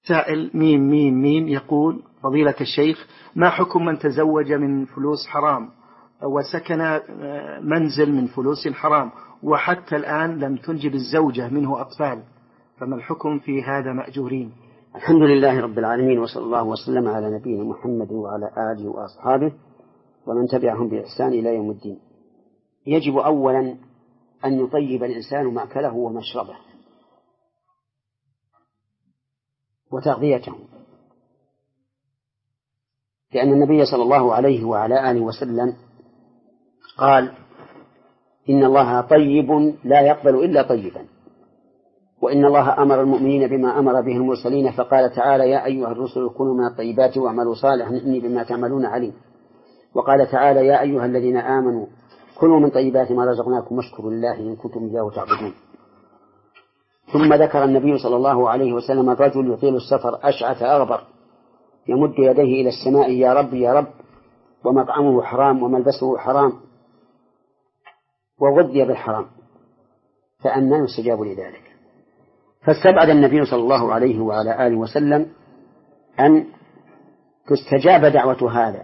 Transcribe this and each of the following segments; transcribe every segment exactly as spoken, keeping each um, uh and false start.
سائل ميم ميم ميم يقول: فضيلة الشيخ، ما حكم من تزوج من فلوس حرام وسكن منزل من فلوس حرام وحتى الآن لم تنجب الزوجة منه أطفال، فما الحكم في هذا مأجورين؟ الحمد لله رب العالمين، وصلى الله وسلم على نبينا محمد وعلى آله وأصحابه ومن تبعهم بإحسان إلى يوم الدين. يجب أولا أن يطيب الإنسان مأكله ومشربه وتغذيته، لأن النبي صلى الله عليه وعلى آله وسلم قال: إن الله طيب لا يقبل إلا طيبا، وإن الله أمر المؤمنين بما أمر به المرسلين، فقال تعالى: يا أيها الرسل كلوا من الطيبات واعملوا صالحا إني بما تعملون عليم. وقال تعالى: يا أيها الذين آمنوا كلوا من طيبات ما رزقناكم واشكروا لله إن كنتم إياه تعبدون. ثم ذكر النبي صلى الله عليه وسلم الرجل يطيل السفر أشعث أغبر يمد يديه إلى السماء: يا رب يا رب، ومطعمه حرام وملبسه حرام وغذي بالحرام، فأنى يستجاب لذلك؟ فاستبعد النبي صلى الله عليه وعلى آله وسلم أن تستجاب دعوة هذا،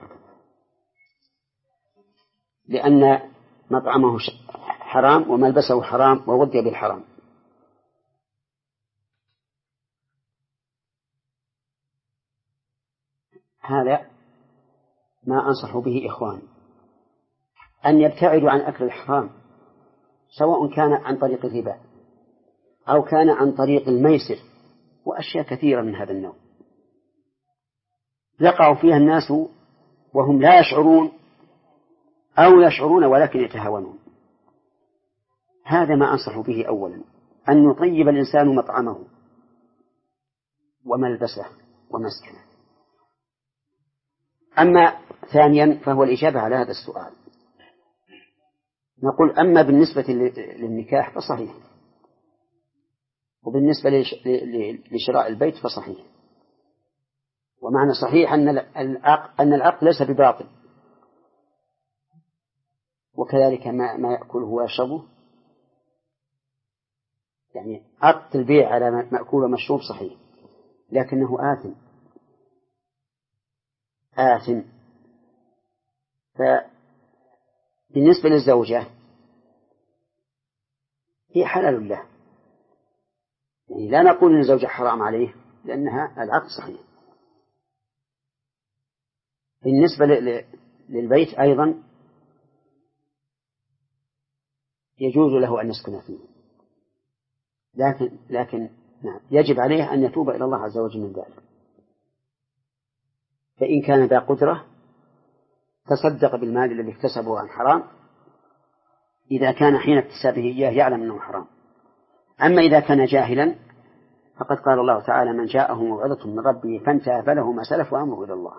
لأن مطعمه حرام وملبسه حرام وغذي بالحرام. هذا ما أنصح به إخواني، أن يبتعدوا عن أكل الحرام، سواء كان عن طريق الربا أو كان عن طريق الميسر وأشياء كثيرة من هذا النوع يقع فيها الناس وهم لا يشعرون أو يشعرون ولكن يتهاونون. هذا ما أنصح به أولا، أن يطيب الإنسان مطعمه وملبسه ومسكنه. أما ثانيا فهو الإجابة على هذا السؤال. نقول: أما بالنسبة للنكاح فصحيح، وبالنسبة لشراء البيت فصحيح. ومعنى صحيح أن العقل ليس بباطل، وكذلك ما, ما يأكله ويشربه، يعني عقد البيع على مأكول ومشروب صحيح، لكنه آثم آثم. فبالنسبة للزوجة هي حلال له، يعني لا نقول أن الزوجة حرام عليه لأنها العقد صحيح. بالنسبة للبيت أيضا يجوز له أن يسكن فيه، لكن لكن نعم يجب عليه أن يتوب إلى الله عز وجل من ذلك. فإن كان ذا قدرة تصدق بالمال الذي اكتسبه عن حرام، إذا كان حين اكتسابه إياه يعلم أنه حرام. أما إذا كان جاهلا فقد قال الله تعالى: من جاءه موعظة من ربه فانتهى فله ما سلف وأمره إلى الله.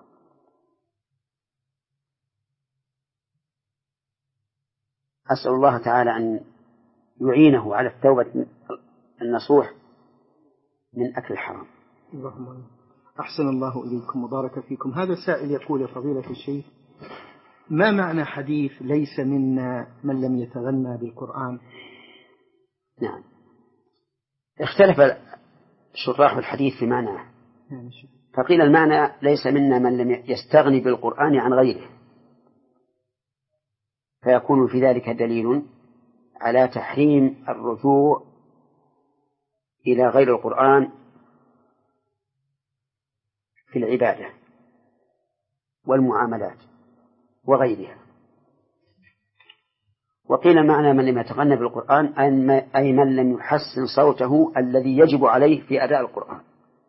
أسأل الله تعالى أن يعينه على التوبة النصوح من أكل الحرام. اللهم أحسن الله إليكم وبارك فيكم. هذا السائل يقول: يا فضيلة الشيخ، ما معنى حديث ليس منا من لم يتغنى بالقرآن؟ نعم، اختلف شراح الحديث في معناه، فقيل المعنى: ليس منا من لم يستغني بالقرآن عن غيره، فيكون في ذلك دليل على تحريم الرجوع إلى غير القرآن في العبادة والمعاملات وغيرها. وقيل معنى من لم يتغنى بالقرآن أي من لم يحسن صوته الذي يجب عليه في أداء القرآن.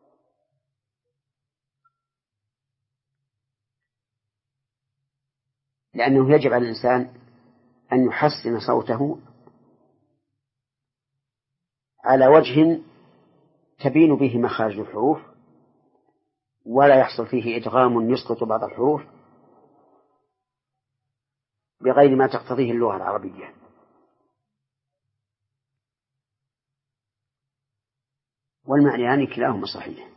لأنه يجب على الإنسان أن يحسن صوته على وجه تبين به مخارج الحروف، ولا يحصل فيه إدغام يسقط بعض الحروف بغير ما تقتضيه اللغة العربية. والمعنيان كلاهما صحيح.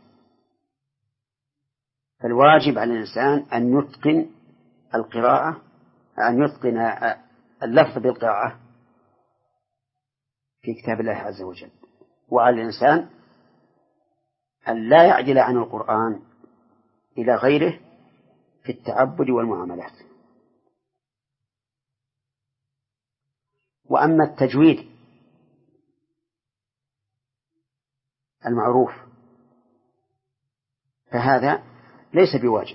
فالواجب على الإنسان أن يتقن القراءة، أن يتقن اللفظ بالقراءة في كتاب الله عز وجل، وعلى الإنسان أن لا يعدل عن القرآن إلى غيره في التعبد والمعاملات. وأما التجويد المعروف فهذا ليس بواجب،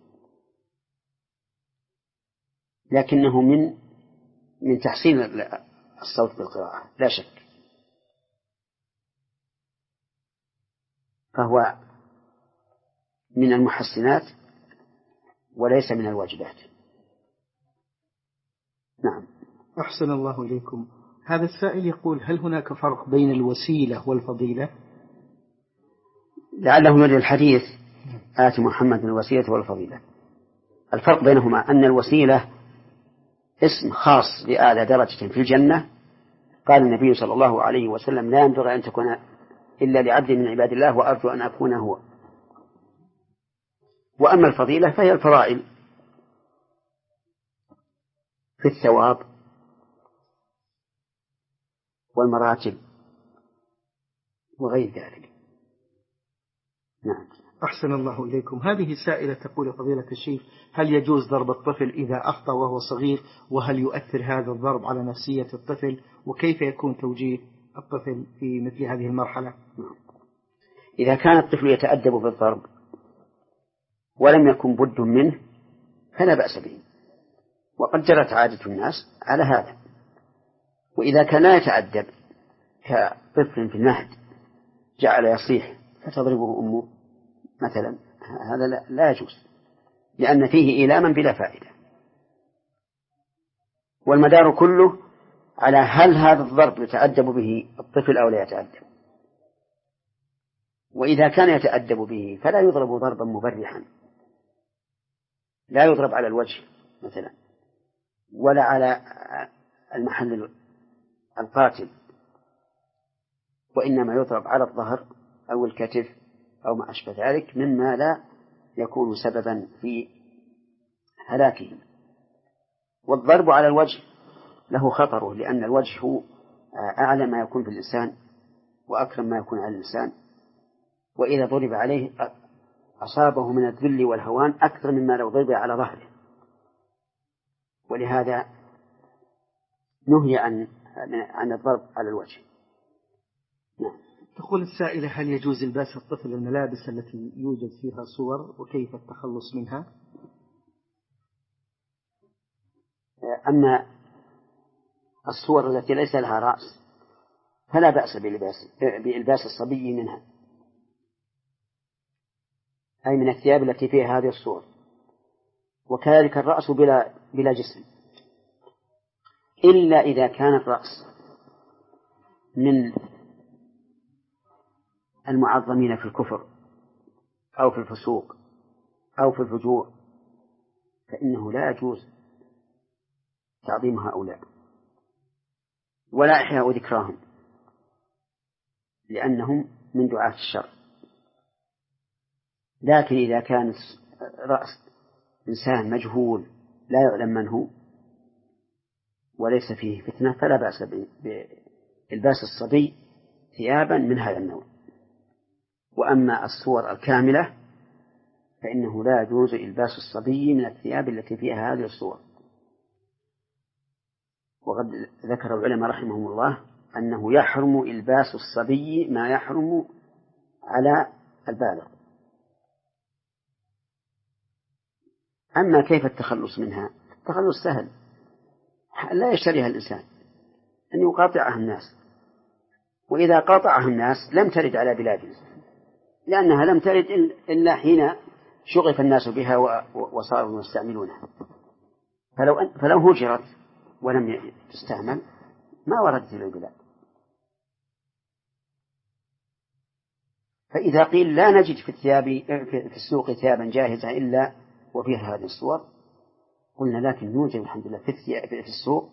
لكنه من من تحسين الصوت بالقراءة لا شك، فهو من المحسنات وليس من الواجبات. نعم. أحسن الله إليكم. هذا السائل يقول: هل هناك فرق بين الوسيلة والفضيلة؟ لعله يريد الحديث آت محمد الوسيلة والفضيلة. الفرق بينهما أن الوسيلة اسم خاص لأعلى درجة في الجنة، قال النبي صلى الله عليه وسلم: لا ينبغي أن تكون إلا لعبد من عباد الله وأرجو أن أكون هو. وأما الفضيلة فهي الفضائل في الثواب والمراتب وغير ذلك. نعم. أحسن الله إليكم. هذه سائلة تقول: فضيلة الشيخ، هل يجوز ضرب الطفل إذا أخطأ وهو صغير؟ وهل يؤثر هذا الضرب على نفسية الطفل؟ وكيف يكون توجيه الطفل في مثل هذه المرحلة؟ إذا كان الطفل يتأدب بالضرب ولم يكن بد منه فلا بأس به، وقد جرت عادة الناس على هذا. وإذا كان لا يتأدب كطفل في المهد جعل يصيح فتضربه أمه مثلا، هذا لا, لا يجوز، لأن فيه إيلاما بلا فائدة. والمدار كله على هل هذا الضرب يتأدب به الطفل أو لا يتأدب. وإذا كان يتأدب به فلا يضرب ضربا مبرحا، لا يضرب على الوجه مثلا ولا على المحل القاتل، وإنما يضرب على الظهر أو الكتف أو ما أشبه ذلك مما لا يكون سببا في هلاكهم. والضرب على الوجه له خطره، لأن الوجه هو أعلى ما يكون في الإنسان وأكرم ما يكون على الإنسان، وإذا ضرب عليه أصابه من الذل والهوان أكثر مما لو ضرب على ظهره، ولهذا نهي عن عن الضرب على الوجه. نعم. تقول السائلة: هل يجوز الباس الطفل الملابس التي يوجد فيها صور، وكيف التخلص منها؟ أما الصور التي ليس لها رأس فلا بأس بلباس بإلباس الصبي منها، أي من الثياب التي فيها هذه الصور. وكذلك الرأس بلا بلا جسم، إلا إذا كان الرأس من المعظمين في الكفر أو في الفسوق أو في الفجور، فإنه لا يجوز تعظيم هؤلاء ولا إحياء ذكراهم، لأنهم من دعاة الشر. لكن إذا كان رأس إنسان مجهول لا يعلم من هو وليس فيه فتنة فلا بأس بإلباس الصبي ثيابا من هذا النوع. وأما الصور الكاملة فإنه لا يجوز إلباس الصبي من الثياب التي فيها هذه الصور. وقد ذكر العلماء رحمهم الله أنه يحرم إلباس الصبي ما يحرم على البالغ. أما كيف التخلص منها؟ التخلص سهل، لا يشتريها الإنسان، أن يقاطعها الناس، وإذا قاطعها الناس لم ترد على بلادنا، لأنها لم ترد إلا حين شغف الناس بها وصاروا يستعملونها. فلو أن فلو هجرت ولم تستعمل ما وردت إلى البلاد. فإذا قيل لا نجد في الثياب في السوق ثيابا جاهزة إلا وفيها هذه الصور، قلنا لكن يوجد الحمد لله في في السوق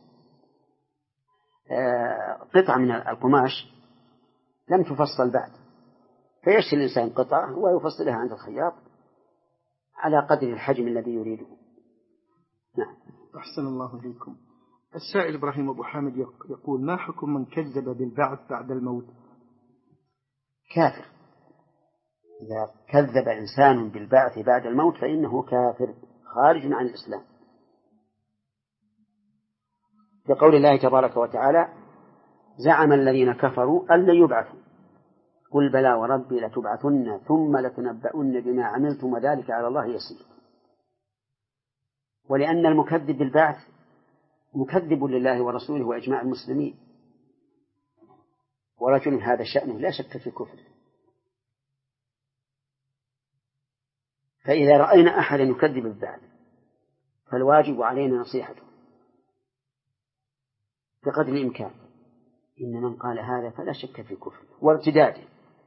قطعة من القماش لم تفصل بعد، فيشتري الإنسان قطعة ويفصلها عند الخياط على قدر الحجم الذي يريده. نعم. أحسن الله إليكم. السائل إبراهيم أبو حامد يقول: ما حكم من كذب بالبعث بعد الموت؟ كافر، إذا كذب إنسان بالبعث بعد الموت فإنه كافر خارج عن الإسلام، بقول الله تبارك وتعالى: زعم الذين كفروا أن لن يبعثوا قل بلى وربي لتبعثن ثم لتنبؤن بما عملتم وذلك على الله يسير. ولأن المكذب بالبعث مكذب لله ورسوله وإجماع المسلمين، ورجل هذا شأنه لا شك في كفره. فإذا رأينا أحدا يكذب بالبعث فالواجب علينا نصيحته بقدر الإمكان. إن من قال هذا فلا شك في كفره وارتداده،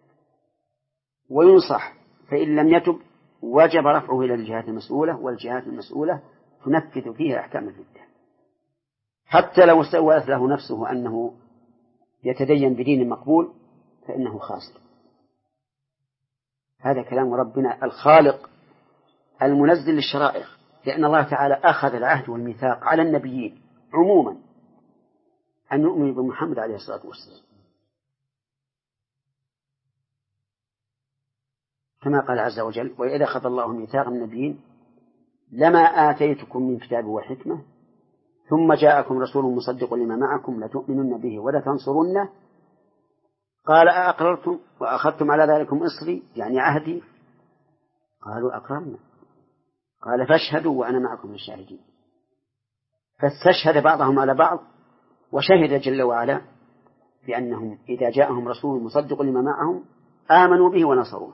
وينصح، فإن لم يتب وجب رفعه إلى الجهات المسؤولة، والجهات المسؤولة تنفذ فيها أحكام الردة، حتى لو سوّلت له نفسه أنه يتدين بدين مقبول فإنه خاسر. هذا كلام ربنا الخالق المنزل للشرائع، لأن الله تعالى أخذ العهد والميثاق على النبيين عموما أن يؤمنوا بمحمد عليه الصلاة والسلام، كما قال عز وجل: وإذا أخذ الله ميثاق النبيين لما آتيتكم من كتاب وحكمة ثم جاءكم رسول مصدق لما معكم لتؤمنن به ولتنصرنه قال أأقررتم وأخذتم على ذلكم إصري يعني عهدي قالوا أقررنا قال فاشهدوا وأنا معكم من الشاهدين. فاستشهد بعضهم على بعض وشهد جل وعلا بأنهم إذا جاءهم رسول مصدق لما معهم آمنوا به ونصروه.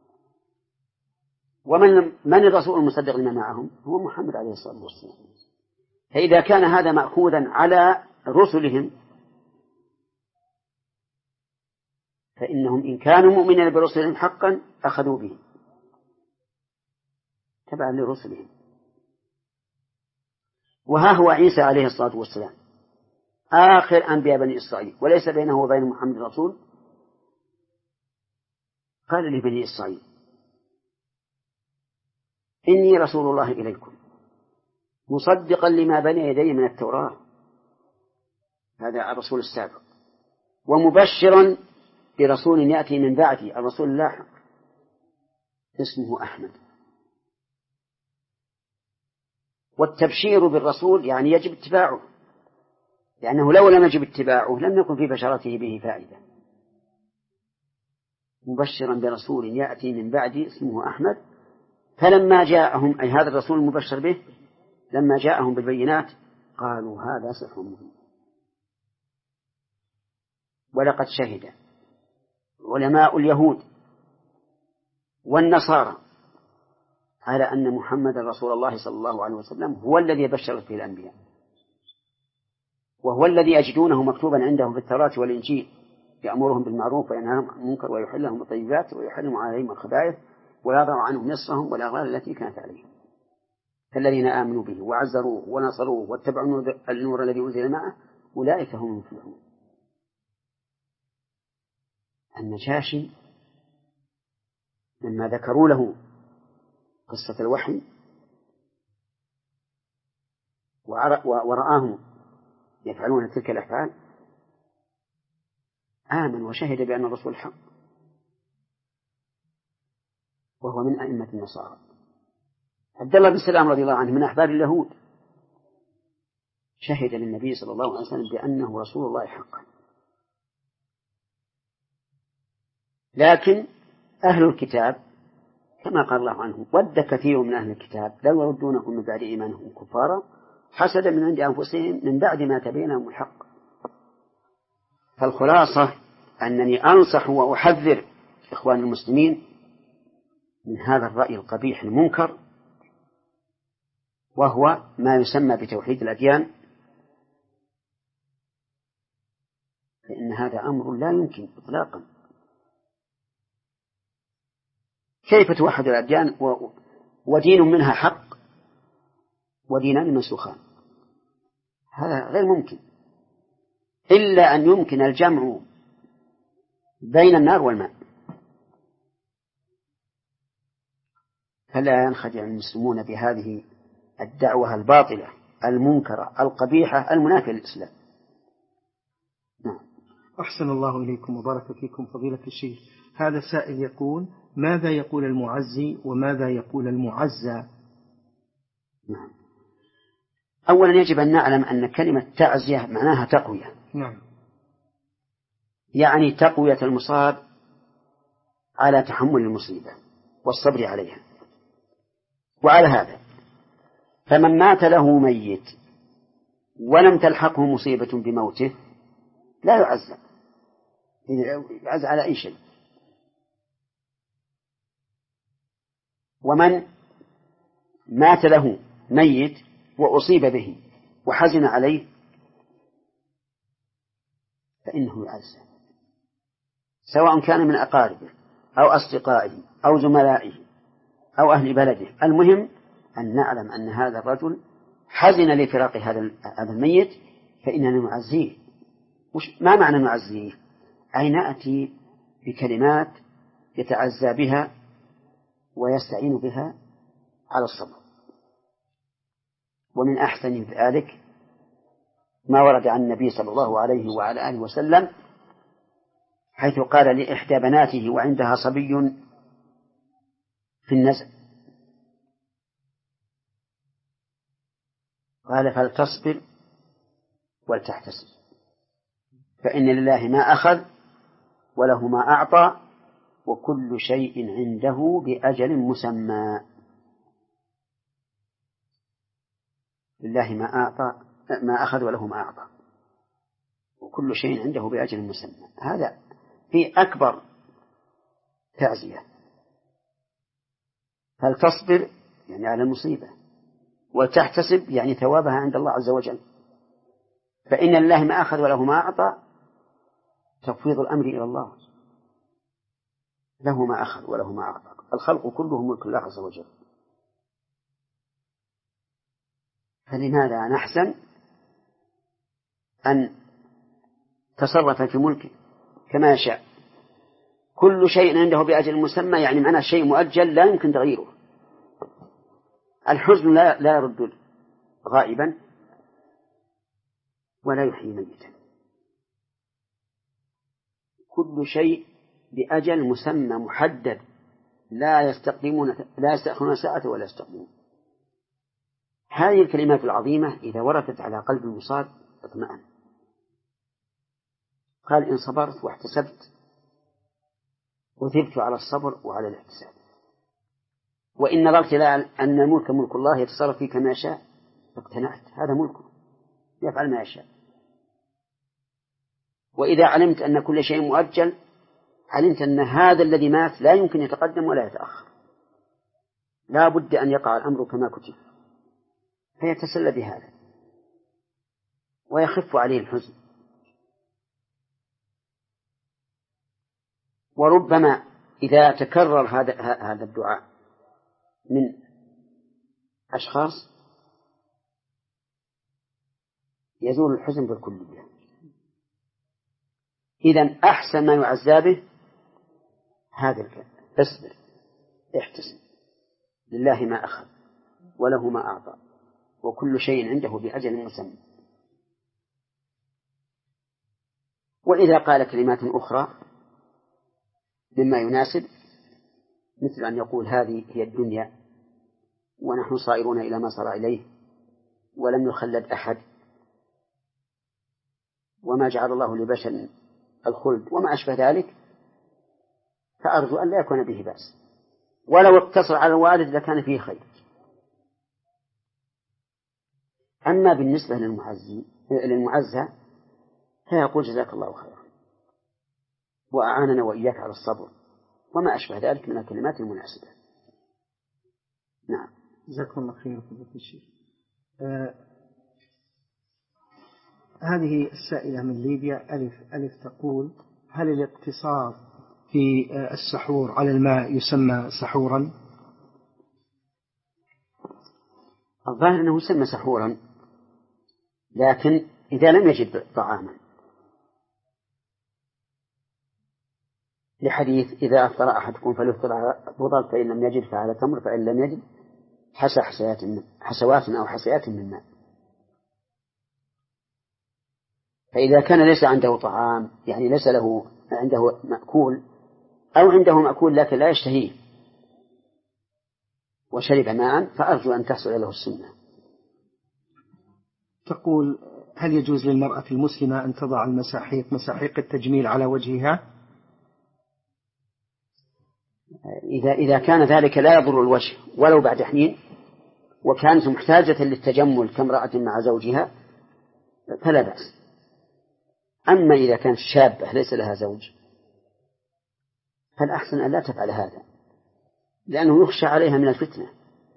ومن من الرسول المصدق لما معهم؟ هو محمد عليه الصلاة والسلام. فإذا كان هذا مأخوذا على رسلهم فإنهم إن كانوا مؤمنين برسلهم حقا أخذوا به تبعا لرسلهم. وها هو عيسى عليه الصلاة والسلام آخر أنبياء بني إسرائيل وليس بينه وبين محمد رسول. قال لبني إسرائيل: إني رسول الله إليكم مصدقا لما بين يدي من التوراة، هذا الرسول السابق، ومبشرا برسول يأتي من بعدي الرسول اللاحق اسمه أحمد. والتبشير بالرسول يعني يجب اتباعه، لأنه لو لم يجب اتباعه لم يكن في بشرته به فائدة. مبشرا برسول يأتي من بعدي اسمه أحمد. فلما جاءهم أي هذا الرسول المبشر به لما جاءهم بالبينات قالوا هذا سحر مبين. ولقد شهد علماء اليهود والنصارى على أن محمد رسول الله صلى الله عليه وسلم هو الذي بشرت به الأنبياء، وهو الذي يجدونه مكتوبا عندهم في التوراة والإنجيل يأمرهم بالمعروف وينهاهم عن المنكر ويحل لهم الطيبات ويحرم عليهم الخبائث ويضع عنهم نصرهم والأغلال التي كانت عليهم. فالذين آمنوا به وعزروه ونصروه واتبعوا النور الذي أنزل معه أولئك هم المفلحون. النجاشي لما ذكروا له قصة الوحي ورآهم يفعلون تلك الأفعال آمن وشهد بأن الرسول حق، وهو من أئمة النصارى. عبد الله بن سلام رضي الله عنه من أحبار اليهود شهد للنبي صلى الله عليه وسلم بأنه رسول الله حقا. لكن أهل الكتاب كما قال الله عنه: ود كثير من أهل الكتاب لو يردونكم من بعد إيمانهم كفارا حسدا من عند أنفسهم من بعد ما تبين لهم الحق. فالخلاصة أنني أنصح وأحذر إخوان المسلمين من هذا الرأي القبيح المنكر، وهو ما يسمى بتوحيد الأديان، فإن هذا أمر لا يمكن إطلاقا. كيف توحد الأديان ودين منها حق ودينان منسوخان؟ هذا غير ممكن، إلا أن يمكن الجمع بين النار والماء. فلا ينخدع المسلمون بهذه الدعوة الباطلة المنكرة القبيحة المنافية للإسلام. نعم. أحسن الله إليكم وبارك فيكم فضيلة الشيخ. هذا سائل يقول: ماذا يقول المعزي وماذا يقول المعزى؟ نعم. أولا يجب أن نعلم أن كلمة تعزية معناها تقوية. نعم. يعني تقوية المصاب على تحمل المصيبة والصبر عليها. وعلى هذا فمن مات له ميت ولم تلحقه مصيبة بموته لا يعزى، يعزى على أي شيء. ومن مات له ميت وأصيب به وحزن عليه فإنه يعزى، سواء كان من أقاربه أو أصدقائه أو زملائه أو أهل بلده. المهم أن نعلم أن هذا الرجل حزن لفراق هذا الميت فإننا نعزيه. ما معنى نعزيه؟ أي نأتي بكلمات يتعزى بها ويستعين بها على الصبر. ومن أحسن ذلك ما ورد عن النبي صلى الله عليه وعلى آله وسلم حيث قال لإحدى بناته وعندها صبي في النزع قال فلتصبر ولتحتسب فإن لله ما أخذ وله ما أعطى وكل شيء عنده بأجل مسمى. لله ما أعطى ما أخذ وله ما أعطى وكل شيء عنده بأجل مسمى. هذا في أكبر تعزية. هل تصبر يعني على المصيبة، وتحتسب يعني ثوابها عند الله عز وجل. فإن لله ما أخذ وله ما أعطى تفويض الأمر إلى الله، له ما أخذ وله ما أعطى. الخلق كله ملك الله عز وجل، فلماذا نحسن أن تصرف في ملكه كما يشاء؟ كل شيء عنده بأجل مسمى يعني معناه شيء مؤجل لا يمكن تغييره. الحزن لا, لا يرد غائبا ولا يحيي ميتا. كل شيء بأجل مسمى محدد لا يستقدمون لا يستأخرون ساعة ولا يستقدمون. هذه الكلمات العظيمة إذا وردت على قلب المصاب اطمأن. قال إن صبرت واحتسبت وثبت على الصبر وعلى الاحتساب. وإن نظرت إلى أن الملك ملك الله يتصرف فيه كما يشاء فاقتنعت، هذا ملكه يفعل ما يشاء. وإذا علمت أن كل شيء مؤجل علمت أن هذا الذي مات لا يمكن يتقدم ولا يتأخر، لا بد أن يقع الأمر كما كتب، فيتسلى بهذا ويخف عليه الحزن. وربما إذا تكرر هذا هذا الدعاء من أشخاص يزول الحزن بالكلية. إذن أحسن ما يعزى به هذا الكلام: اصبر احتسب لله ما أخذ وله ما أعطى وكل شيء عنده بأجل مسمى. وإذا قال كلمات أخرى مما يناسب مثل أن يقول هذه هي الدنيا ونحن صائرون إلى ما صار إليه ولم يخلد أحد وما جعل الله لبشر الخلد وما أشبه ذلك، فأرجو أن لا يكون به بأس، ولو اقتصر على الوالد لكان فيه خير. أما بالنسبة للمعزي للمعزى فيقول جزاك الله خيرا وأعاننا وإياك على الصبر وما أشبه ذلك من الكلمات المناسبة. نعم. جزاكم الله خيرا فضيلة الشيخ. آه هذه السائلة من ليبيا ألف ألف تقول: هل الاقتصار في آه السحور على الماء يسمى سحورا؟ الظاهر أنه يسمى سحورا، لكن إذا لم يجد طعاما، لحديث إذا أفطر أحدكم فليفطر على بضل فإن لم يجد فعلى تمر فإن لم يجد حسى حسيات من حسوات أو حسيات من ماء. فإذا كان ليس عنده طعام يعني ليس له عنده مأكول أو عنده مأكول لكن لا يشتهيه وشرب ماء، فأرجو أن تحصل له السنة. تقول: هل يجوز للمرأة المسلمة أن تضع المساحيق مساحيق التجميل على وجهها؟ إذا إذا كان ذلك لا يضر الوجه ولو بعد حين، وكانت محتاجة للتجمل كامرأة مع زوجها، فلا بأس. أما إذا كانت شابة ليس لها زوج فالأحسن أن لا تفعل هذا، لأنه يخشى عليها من الفتنة.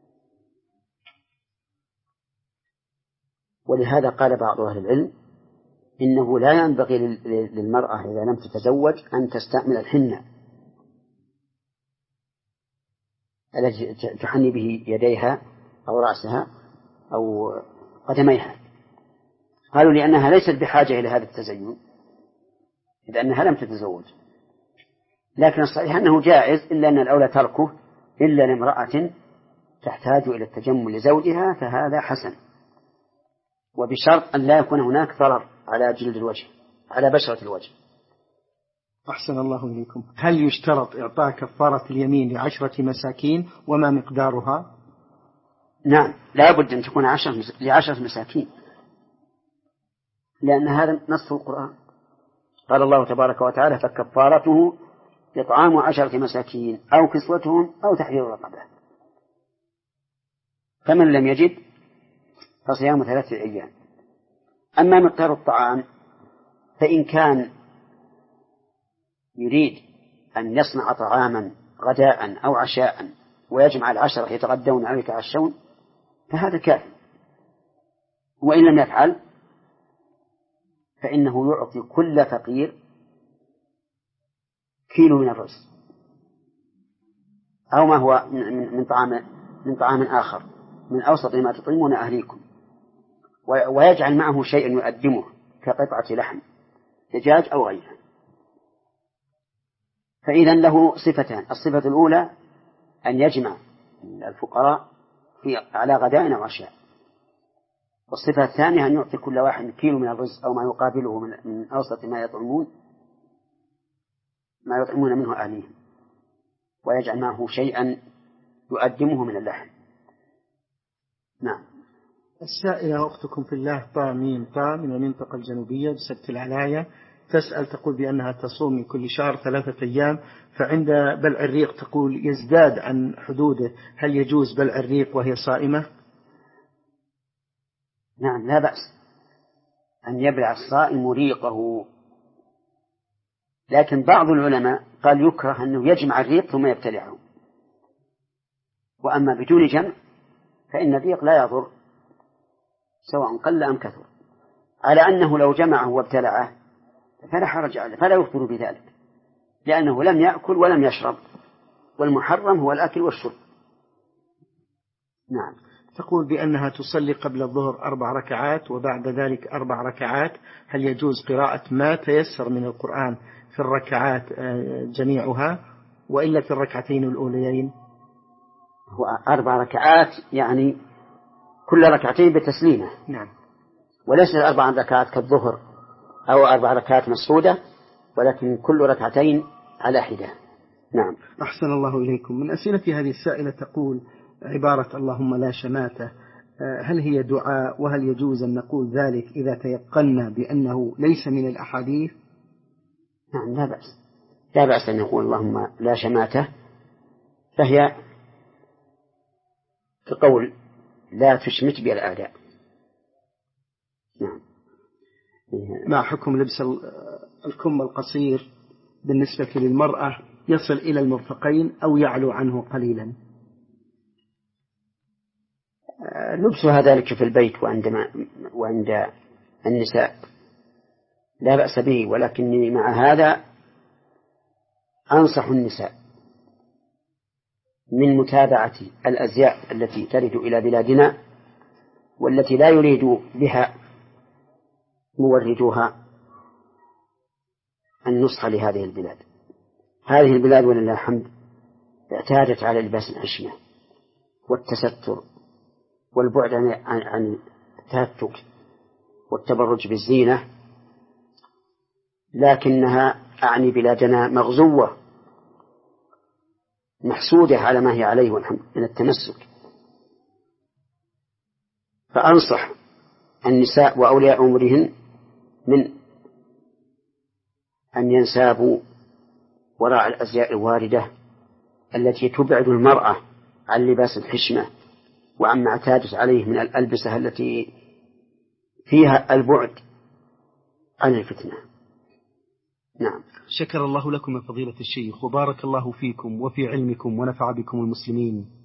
ولهذا قال بعض أهل العلم إنه لا ينبغي للمرأة إذا لم تتزوج أن تستعمل الحنة التي تحني به يديها أو رأسها أو قدميها. قالوا لأنها ليست بحاجة إلى هذا التزين لأنها لم تتزوج. لكن الصحيح أنه جائز، إلا أن الأولى تركه إلا لامرأة تحتاج إلى التجمل لزوجها، فهذا حسن، وبشرط أن لا يكون هناك ضرر على جلد الوجه على بشرة الوجه. أحسن الله إليكم. هل يشترط إعطاء كفارة اليمين لعشرة مساكين وما مقدارها؟ نعم، لا بد أن تكون عشرة لعشرة مساكين، لأن هذا نص القرآن. قال الله تبارك وتعالى: فكفارته إطعام عشرة مساكين أو كسوتهم أو تحرير رقبة، فمن لم يجد فصيام ثلاثة أيام. أما مقدار الطعام فإن كان يريد أن يصنع طعاما غداء أو عشاء ويجمع العشرة يتغدون أو يتعشون فهذا كافٍ. وإن لم يفعل فإنه يعطي كل فقير كيلو من الرز أو ما هو من طعام من طعام آخر من أوسط ما تطعمون أهليكم، ويجعل معه شيئا يقدمه كقطعة لحم دجاج أو غيره. فإذا له صفتان: الصفة الأولى أن يجمع الفقراء في على غداء أو عشاء، والصفة الثانية أن يعطي كل واحد كيلو من الرز أو ما يقابله من, من أوسط ما يطعمون ما يطعمون منه أهليهم، ويجعل معه شيئا يقدمه من اللحم. نعم. السائلة أختكم في الله طا ميم طا من المنطقة الجنوبية بسبت العلاية تسأل، تقول بأنها تصوم من كل شهر ثلاثة أيام، فعند بلع الريق تقول يزداد عن حدوده، هل يجوز بلع الريق وهي صائمة؟ نعم، لا بأس أن يبلع الصائم ريقه، لكن بعض العلماء قال يكره أنه يجمع الريق ثم يبتلعه، وأما بدون جمع فإن الريق لا يضر سواء قل أم كثر، على أنه لو جمعه وابتلعه فلا حرج عليه فلا يخطر بذلك، لأنه لم يأكل ولم يشرب، والمحرم هو الأكل والشرب. نعم. تقول بأنها تصلي قبل الظهر أربع ركعات وبعد ذلك أربع ركعات، هل يجوز قراءة ما تيسر من القرآن في الركعات جميعها وإلا في الركعتين الأوليين؟ هو أربع ركعات يعني كل ركعتين بتسليمة. نعم. وليس أربع ركعات كالظهر أو أربع ركعات مسعودة، ولكن كل ركعتين على حدة. نعم. أحسن الله إليكم. من أسئلة هذه السائلة تقول عبارة اللهم لا شماتة، هل هي دعاء؟ وهل يجوز أن نقول ذلك إذا تيقنا بأنه ليس من الأحاديث؟ نعم، لا بأس لا بأس أن نقول اللهم لا شماتة، فهي كقول لا تشمت بالأعداء. نعم. ما حكم لبس الكم القصير بالنسبة للمرأة يصل إلى المرفقين أو يعلو عنه قليلا؟ لبسها ذلك في البيت وعند, وعند النساء لا بأس به، ولكني مع هذا أنصح النساء من متابعة الأزياء التي ترد إلى بلادنا والتي لا يريد بها موردوها النصح لهذه البلاد. هذه البلاد ولله الحمد اعتادت على لباس الحشمة والتستر والبعد عن التهتك والتبرج بالزينة، لكنها أعني بلادنا مغزوة محسودة على ما هي عليه من التمسك. فأنصح النساء وأولياء أمورهن من أن ينسابوا وراء الأزياء الواردة التي تبعد المرأة عن لباس الحشمة وعما اعتادت عليه من الألبسة التي فيها البعد عن الفتنة. نعم. شكر الله لكم يا فضيلة الشيخ، وبارك الله فيكم وفي علمكم ونفع بكم المسلمين.